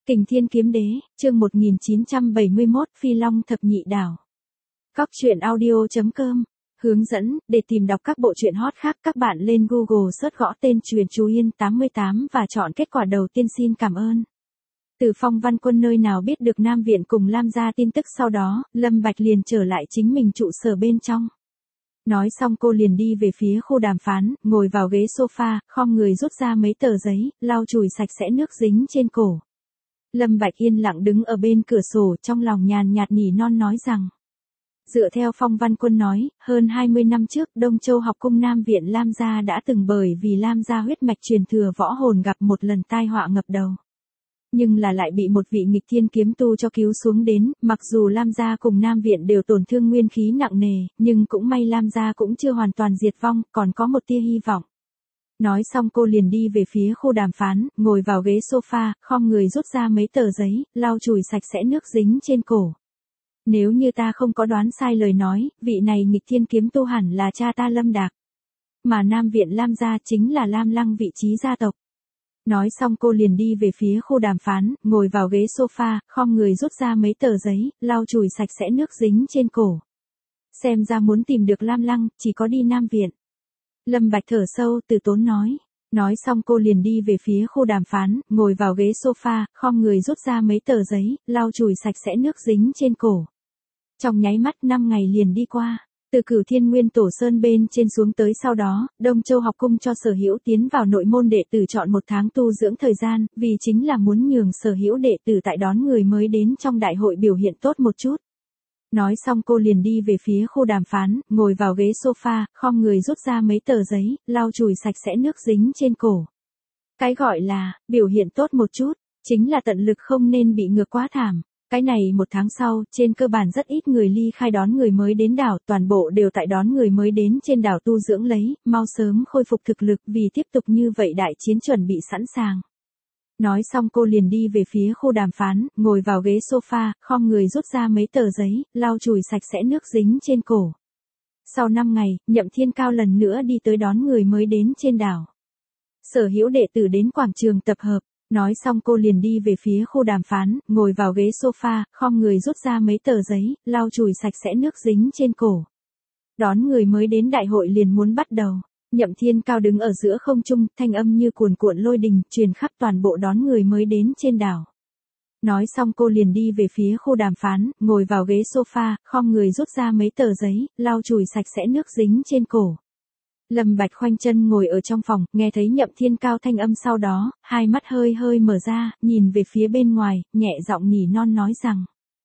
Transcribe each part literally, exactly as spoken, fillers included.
Kình Thiên Kiếm Đế, chương một nghìn chín trăm bảy mươi mốt, Phi Long Thập Nhị Đảo. Cóc truyện audio chấm com. Hướng dẫn, để tìm đọc các bộ truyện hot khác các bạn lên Google search gõ tên Truyện Chú Yên tám mươi tám và chọn kết quả đầu tiên. Xin cảm ơn. Từ Phong Văn Quân nơi nào biết được Nam Viện cùng Lam gia tin tức, sau đó, Lâm Bạch liền trở lại chính mình trụ sở bên trong. Nói xong cô liền đi về phía khu đàm phán, ngồi vào ghế sofa, khom người rút ra mấy tờ giấy, lau chùi sạch sẽ nước dính trên cổ. Lâm Bạch yên lặng đứng ở bên cửa sổ, trong lòng nhàn nhạt nỉ non nói rằng. Dựa theo Phong Văn Quân nói, hơn hai mươi năm trước, Đông Châu học cung Nam Viện Lam gia đã từng bởi vì Lam gia huyết mạch truyền thừa võ hồn gặp một lần tai họa ngập đầu. Nhưng là lại bị một vị nghịch thiên kiếm tu cho cứu xuống đến, mặc dù Lam gia cùng Nam Viện đều tổn thương nguyên khí nặng nề, nhưng cũng may Lam gia cũng chưa hoàn toàn diệt vong, còn có một tia hy vọng. Nói xong cô liền đi về phía khu đàm phán, ngồi vào ghế sofa, khom người rút ra mấy tờ giấy, lau chùi sạch sẽ nước dính trên cổ. Nếu như ta không có đoán sai lời nói, vị này nghịch thiên kiếm tu hẳn là cha ta Lâm Đạc. Mà Nam Viện Lam gia chính là Lam Lăng vị trí gia tộc. Nói xong cô liền đi về phía khu đàm phán, ngồi vào ghế sofa, khom người rút ra mấy tờ giấy, lau chùi sạch sẽ nước dính trên cổ. Xem ra muốn tìm được Lam Lăng, chỉ có đi Nam Viện. Lâm Bạch thở sâu, từ tốn nói. Nói xong cô liền đi về phía khu đàm phán, ngồi vào ghế sofa, khom người rút ra mấy tờ giấy, lau chùi sạch sẽ nước dính trên cổ. Trong nháy mắt năm ngày liền đi qua. Từ Cửu Thiên Nguyên Tổ Sơn bên trên xuống tới, sau đó, Đông Châu học cung cho Sở Hữu tiến vào nội môn đệ tử chọn một tháng tu dưỡng thời gian, vì chính là muốn nhường Sở Hữu đệ tử tại đón người mới đến trong đại hội biểu hiện tốt một chút. Nói xong cô liền đi về phía khu đàm phán, ngồi vào ghế sofa, khom người rút ra mấy tờ giấy, lau chùi sạch sẽ nước dính trên cổ. Cái gọi là, biểu hiện tốt một chút, chính là tận lực không nên bị ngược quá thảm. Cái này một tháng sau, trên cơ bản rất ít người ly khai đón người mới đến đảo, toàn bộ đều tại đón người mới đến trên đảo tu dưỡng lấy, mau sớm khôi phục thực lực vì tiếp tục như vậy đại chiến chuẩn bị sẵn sàng. Nói xong cô liền đi về phía khu đàm phán, ngồi vào ghế sofa, khom người rút ra mấy tờ giấy, lau chùi sạch sẽ nước dính trên cổ. Sau năm ngày, Nhậm Thiên Cao lần nữa đi tới đón người mới đến trên đảo. Sở Hữu đệ tử đến quảng trường tập hợp. Nói xong cô liền đi về phía khu đàm phán, ngồi vào ghế sofa, khom người rút ra mấy tờ giấy, lau chùi sạch sẽ nước dính trên cổ. Đón người mới đến đại hội liền muốn bắt đầu. Nhậm Thiên Cao đứng ở giữa không trung, thanh âm như cuồn cuộn lôi đình, truyền khắp toàn bộ đón người mới đến trên đảo. Nói xong cô liền đi về phía khu đàm phán, ngồi vào ghế sofa, khom người rút ra mấy tờ giấy, lau chùi sạch sẽ nước dính trên cổ. Lâm Bạch khoanh chân ngồi ở trong phòng, nghe thấy Nhậm Thiên Cao thanh âm, sau đó, hai mắt hơi hơi mở ra, nhìn về phía bên ngoài, nhẹ giọng nỉ non nói rằng.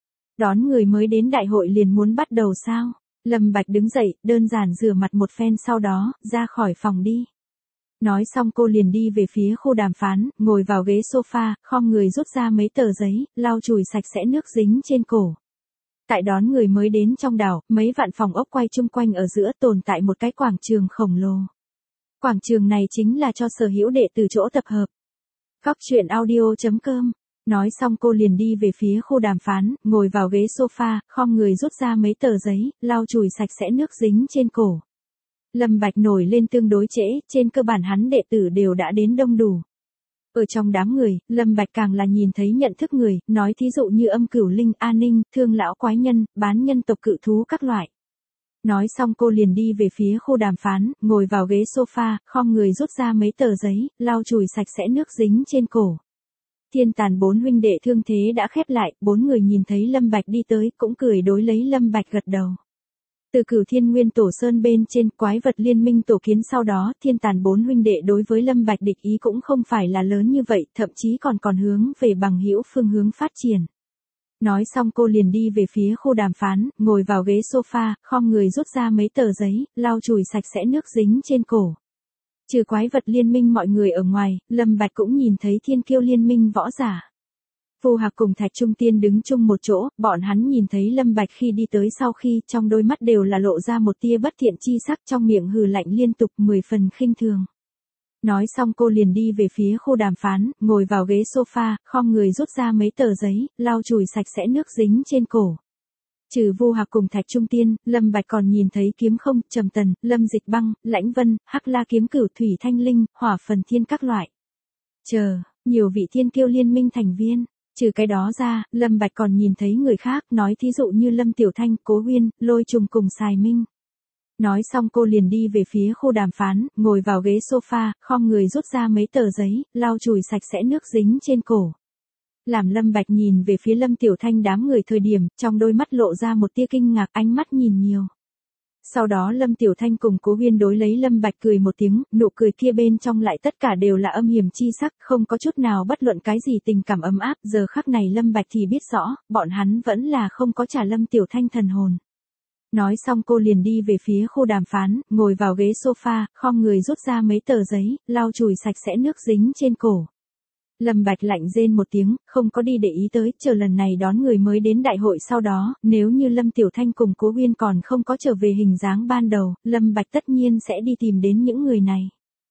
Đón người mới đến đại hội liền muốn bắt đầu sao? Lâm Bạch đứng dậy, đơn giản rửa mặt một phen sau đó, ra khỏi phòng đi. Nói xong cô liền đi về phía khu đàm phán, ngồi vào ghế sofa, khom người rút ra mấy tờ giấy, lau chùi sạch sẽ nước dính trên cổ. Tại đón người mới đến trong đảo, mấy vạn phòng ốc quay chung quanh ở giữa, tồn tại một cái quảng trường khổng lồ. Quảng trường này chính là cho Sở Hữu đệ tử chỗ tập hợp. Cóc truyện audio chấm com. Nói xong cô liền đi về phía khu đàm phán, ngồi vào ghế sofa, khom người rút ra mấy tờ giấy, lau chùi sạch sẽ nước dính trên cổ. Lâm Bạch nổi lên tương đối trễ, trên cơ bản hắn đệ tử đều đã đến đông đủ. Ở trong đám người, Lâm Bạch càng là nhìn thấy nhận thức người, nói thí dụ như Âm Cửu Linh, A Ninh, Thương Lão Quái Nhân, bán nhân tộc cự thú các loại. Nói xong cô liền đi về phía khu đàm phán, ngồi vào ghế sofa, khom người rút ra mấy tờ giấy, lau chùi sạch sẽ nước dính trên cổ. Thiên Tàn bốn huynh đệ thương thế đã khép lại, bốn người nhìn thấy Lâm Bạch đi tới, cũng cười đối lấy Lâm Bạch gật đầu. Từ Cửu Thiên Nguyên Tổ Sơn bên trên, quái vật liên minh tổ kiến, sau đó, Thiên Tàn bốn huynh đệ đối với Lâm Bạch địch ý cũng không phải là lớn như vậy, thậm chí còn còn hướng về bằng hữu phương hướng phát triển. Nói xong cô liền đi về phía khu đàm phán, ngồi vào ghế sofa, khom người rút ra mấy tờ giấy, lau chùi sạch sẽ nước dính trên cổ. Trừ quái vật liên minh mọi người ở ngoài, Lâm Bạch cũng nhìn thấy thiên kiêu liên minh võ giả. Phù Hạc cùng Thạch Trung Tiên đứng chung một chỗ, bọn hắn nhìn thấy Lâm Bạch khi đi tới, sau khi trong đôi mắt đều là lộ ra một tia bất thiện chi sắc, trong miệng hừ lạnh liên tục, mười phần khinh thường. Nói xong cô liền đi về phía khu đàm phán, ngồi vào ghế sofa, khom người rút ra mấy tờ giấy, lau chùi sạch sẽ nước dính trên cổ. Trừ Vu Hạc cùng Thạch Trung Tiên, Lâm Bạch còn nhìn thấy Kiếm Không, Trầm Tần, Lâm Dịch Băng, Lãnh Vân, Hắc La Kiếm Cửu, Thủy Thanh Linh, Hỏa Phần Thiên các loại. Chờ, nhiều vị thiên kiêu liên minh thành viên. Trừ cái đó ra, Lâm Bạch còn nhìn thấy người khác, nói thí dụ như Lâm Tiểu Thanh, Cố Huyên, Lôi Trùng cùng Sài Minh. Nói xong cô liền đi về phía khu đàm phán, ngồi vào ghế sofa, khom người rút ra mấy tờ giấy, lau chùi sạch sẽ nước dính trên cổ. Làm Lâm Bạch nhìn về phía Lâm Tiểu Thanh đám người thời điểm, trong đôi mắt lộ ra một tia kinh ngạc, ánh mắt nhìn nhiều. Sau đó Lâm Tiểu Thanh cùng Cố Huyên đối lấy Lâm Bạch cười một tiếng, nụ cười kia bên trong lại tất cả đều là âm hiểm chi sắc, không có chút nào bất luận cái gì tình cảm ấm áp, giờ khắc này Lâm Bạch thì biết rõ, bọn hắn vẫn là không có trả Lâm Tiểu Thanh thần hồn. Nói xong cô liền đi về phía khu đàm phán, ngồi vào ghế sofa, khom người rút ra mấy tờ giấy, lau chùi sạch sẽ nước dính trên cổ. Lâm Bạch lạnh rên một tiếng, không có đi để ý tới, chờ lần này đón người mới đến đại hội sau đó, nếu như Lâm Tiểu Thanh cùng Cố Huyên còn không có trở về hình dáng ban đầu, Lâm Bạch tất nhiên sẽ đi tìm đến những người này.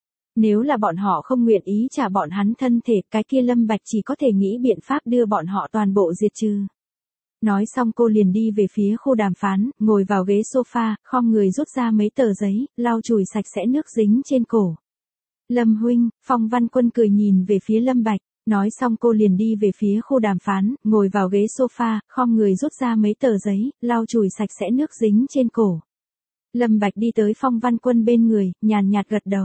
Nếu là bọn họ không nguyện ý trả bọn hắn thân thể, cái kia Lâm Bạch chỉ có thể nghĩ biện pháp đưa bọn họ toàn bộ diệt trừ. Nói xong cô liền đi về phía khu đàm phán, ngồi vào ghế sofa, khom người rút ra mấy tờ giấy, lau chùi sạch sẽ nước dính trên cổ. Lâm huynh, Phong Văn Quân cười nhìn về phía Lâm Bạch, nói xong cô liền đi về phía khu đàm phán, ngồi vào ghế sofa, khom người rút ra mấy tờ giấy, lau chùi sạch sẽ nước dính trên cổ. Lâm Bạch đi tới Phong Văn Quân bên người, nhàn nhạt gật đầu.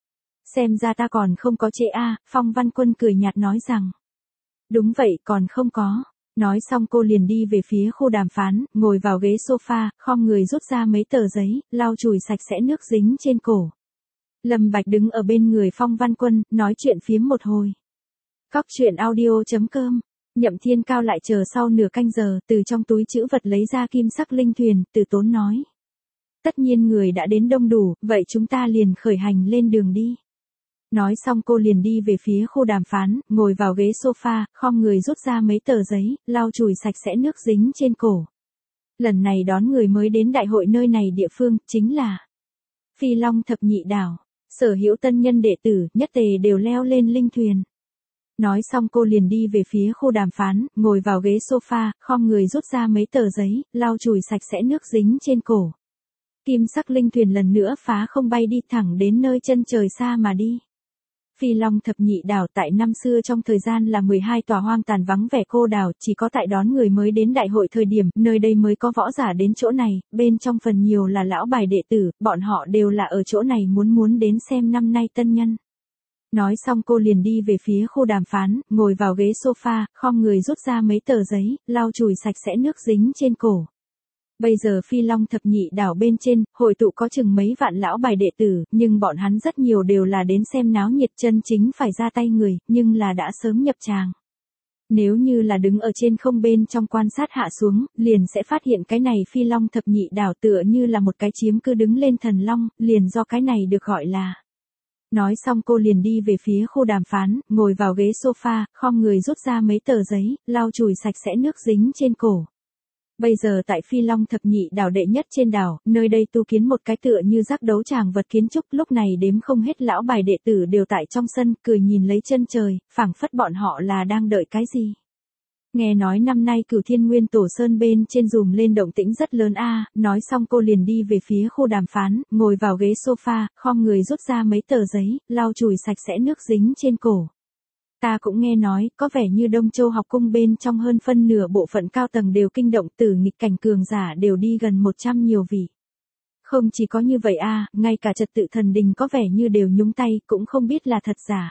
Xem ra ta còn không có trễ a, Phong Văn Quân cười nhạt nói rằng. Đúng vậy, còn không có. Nói xong cô liền đi về phía khu đàm phán, ngồi vào ghế sofa, khom người rút ra mấy tờ giấy, lau chùi sạch sẽ nước dính trên cổ. Lâm Bạch đứng ở bên người Phong Văn Quân, nói chuyện phiếm một hồi. Cóc truyện audio chấm com. Nhậm Thiên Cao lại chờ sau nửa canh giờ, từ trong túi trữ vật lấy ra kim sắc linh thuyền, từ tốn nói. Tất nhiên người đã đến đông đủ, vậy chúng ta liền khởi hành lên đường đi. Nói xong cô liền đi về phía khu đàm phán, ngồi vào ghế sofa, khom người rút ra mấy tờ giấy, lau chùi sạch sẽ nước dính trên cổ. Lần này đón người mới đến đại hội nơi này địa phương, chính là Phi Long Thập Nhị Đảo. Sở hữu tân nhân đệ tử, nhất tề đều leo lên linh thuyền. Nói xong cô liền đi về phía khu đàm phán, ngồi vào ghế sofa, khom người rút ra mấy tờ giấy, lau chùi sạch sẽ nước dính trên cổ. Kim sắc linh thuyền lần nữa phá không bay đi thẳng đến nơi chân trời xa mà đi. Phi Long Thập Nhị Đảo tại năm xưa trong thời gian là mười hai tòa hoang tàn vắng vẻ cô đảo, chỉ có tại đón người mới đến đại hội thời điểm, nơi đây mới có võ giả đến chỗ này, bên trong phần nhiều là lão bài đệ tử, bọn họ đều là ở chỗ này muốn muốn đến xem năm nay tân nhân. Nói xong cô liền đi về phía khu đàm phán, ngồi vào ghế sofa, khom người rút ra mấy tờ giấy, lau chùi sạch sẽ nước dính trên cổ. Bây giờ Phi Long Thập Nhị Đảo bên trên, hội tụ có chừng mấy vạn lão bài đệ tử, nhưng bọn hắn rất nhiều đều là đến xem náo nhiệt, chân chính phải ra tay người, nhưng là đã sớm nhập tràng. Nếu như là đứng ở trên không bên trong quan sát hạ xuống, liền sẽ phát hiện cái này Phi Long Thập Nhị Đảo tựa như là một cái chiếm cứ đứng lên thần long, liền do cái này được gọi là. Nói xong cô liền đi về phía khu đàm phán, ngồi vào ghế sofa, khom người rút ra mấy tờ giấy, lau chùi sạch sẽ nước dính trên cổ. Bây giờ tại Phi Long Thập Nhị Đảo đệ nhất trên đảo, nơi đây tu kiến một cái tựa như giác đấu tràng vật kiến trúc, lúc này đếm không hết lão bài đệ tử đều tại trong sân, cười nhìn lấy chân trời, phảng phất bọn họ là đang đợi cái gì. Nghe nói năm nay Cửu Thiên Nguyên Tổ Sơn bên trên dùm lên động tĩnh rất lớn a, nói xong cô liền đi về phía khu đàm phán, ngồi vào ghế sofa, khom người rút ra mấy tờ giấy, lau chùi sạch sẽ nước dính trên cổ. Ta cũng nghe nói, có vẻ như Đông Châu học cung bên trong hơn phân nửa bộ phận cao tầng đều kinh động, tử nghịch cảnh cường giả đều đi gần một trăm nhiều vị. Không chỉ có như vậy a, ngay cả trật tự thần đình có vẻ như đều nhúng tay, cũng không biết là thật giả.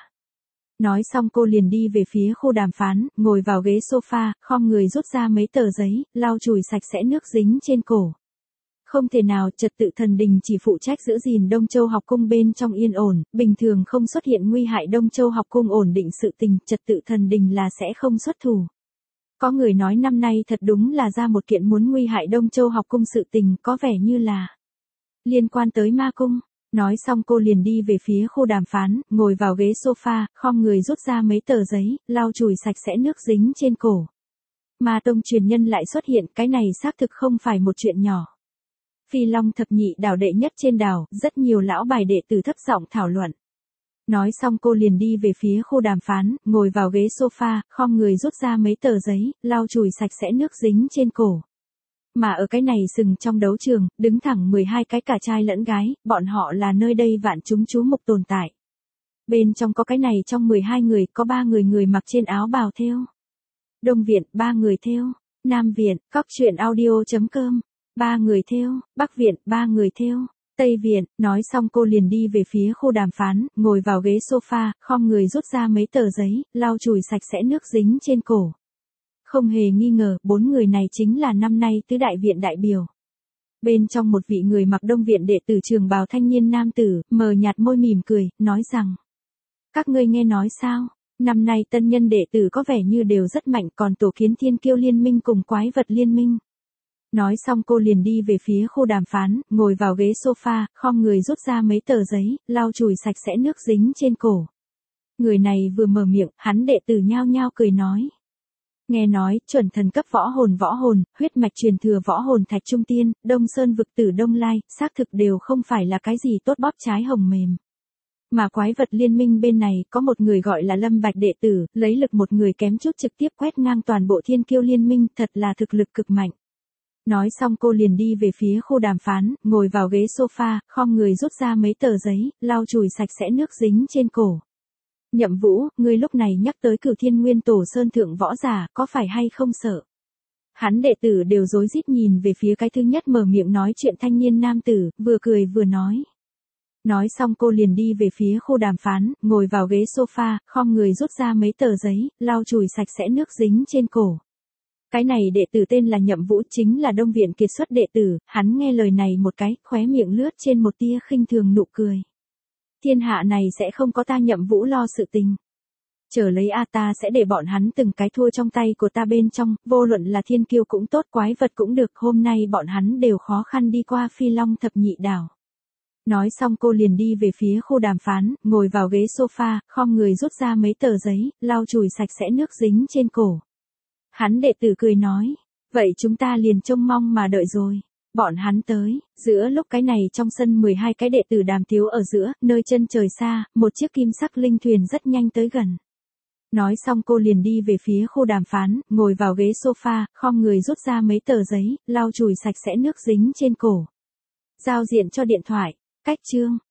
Nói xong cô liền đi về phía khu đàm phán, ngồi vào ghế sofa, khom người rút ra mấy tờ giấy, lau chùi sạch sẽ nước dính trên cổ. Không thể nào, trật tự thần đình chỉ phụ trách giữ gìn Đông Châu học cung bên trong yên ổn, bình thường không xuất hiện nguy hại Đông Châu học cung ổn định sự tình, trật tự thần đình là sẽ không xuất thủ. Có người nói năm nay thật đúng là ra một kiện muốn nguy hại Đông Châu học cung sự tình, có vẻ như là liên quan tới ma cung. Nói xong cô liền đi về phía khu đàm phán, ngồi vào ghế sofa, khom người rút ra mấy tờ giấy, lau chùi sạch sẽ nước dính trên cổ. Ma tông truyền nhân lại xuất hiện, cái này xác thực không phải một chuyện nhỏ. Phi Long Thập Nhị Đảo đệ nhất trên đảo, rất nhiều lão bài đệ tử thấp giọng thảo luận. Nói xong cô liền đi về phía khu đàm phán, ngồi vào ghế sofa, khom người rút ra mấy tờ giấy, lau chùi sạch sẽ nước dính trên cổ. Mà ở cái này sừng trong đấu trường, đứng thẳng mười hai cái cả trai lẫn gái, bọn họ là nơi đây vạn chúng chú mục tồn tại. Bên trong có cái này trong mười hai người, có ba người người mặc trên áo bào thêu. Đông Viện, ba người thêu. Nam Viện, cóc truyện audio.com, ba người thêu. Bắc Viện, ba người thêu. Tây Viện, nói xong cô liền đi về phía khu đàm phán, ngồi vào ghế sofa, khom người rút ra mấy tờ giấy, lau chùi sạch sẽ nước dính trên cổ. Không hề nghi ngờ, bốn người này chính là năm nay tứ đại viện đại biểu. Bên trong một vị người mặc Đông Viện đệ tử trường bào thanh niên nam tử, mờ nhạt môi mỉm cười, nói rằng: các ngươi nghe nói sao? Năm nay tân nhân đệ tử có vẻ như đều rất mạnh, còn tổ kiến thiên kiêu liên minh cùng quái vật liên minh. Nói xong cô liền đi về phía khu đàm phán, ngồi vào ghế sofa, khom người rút ra mấy tờ giấy, lau chùi sạch sẽ nước dính trên cổ. Người này vừa mở miệng, hắn đệ tử nhao nhao cười nói: nghe nói, chuẩn thần cấp võ hồn võ hồn, huyết mạch truyền thừa võ hồn thạch trung tiên, Đông Sơn vực tử Đông Lai, xác thực đều không phải là cái gì tốt bóp trái hồng mềm. Mà quái vật liên minh bên này, có một người gọi là Lâm Bạch đệ tử, lấy lực một người kém chút trực tiếp quét ngang toàn bộ thiên kiêu liên minh, thật là thực lực cực mạnh. Nói xong cô liền đi về phía khu đàm phán, ngồi vào ghế sofa, khom người rút ra mấy tờ giấy, lau chùi sạch sẽ nước dính trên cổ. Nhậm Vũ, ngươi lúc này nhắc tới Cửu Thiên Nguyên Tổ Sơn thượng võ giả, có phải hay không sợ? Hắn đệ tử đều rối rít nhìn về phía cái thứ nhất mở miệng nói chuyện thanh niên nam tử, vừa cười vừa nói. Nói xong cô liền đi về phía khu đàm phán, ngồi vào ghế sofa, khom người rút ra mấy tờ giấy, lau chùi sạch sẽ nước dính trên cổ. Cái này đệ tử tên là Nhậm Vũ, chính là Đông Viện kiệt xuất đệ tử, hắn nghe lời này một cái, khóe miệng lướt trên một tia khinh thường nụ cười. Thiên hạ này sẽ không có ta Nhậm Vũ lo sự tình. Chờ lấy a ta sẽ để bọn hắn từng cái thua trong tay của ta bên trong, vô luận là thiên kiêu cũng tốt, quái vật cũng được, hôm nay bọn hắn đều khó khăn đi qua Phi Long thập nhị đảo. Nói xong cô liền đi về phía khu đàm phán, ngồi vào ghế sofa, khom người rút ra mấy tờ giấy, lau chùi sạch sẽ nước dính trên cổ. Hắn đệ tử cười nói, vậy chúng ta liền trông mong mà đợi rồi. Bọn hắn tới, giữa lúc cái này trong sân mười hai cái đệ tử đàm tiếu ở giữa, nơi chân trời xa, một chiếc kim sắc linh thuyền rất nhanh tới gần. Nói xong cô liền đi về phía khu đàm phán, ngồi vào ghế sofa, khom người rút ra mấy tờ giấy, lau chùi sạch sẽ nước dính trên cổ. Giao diện cho điện thoại, cách chương.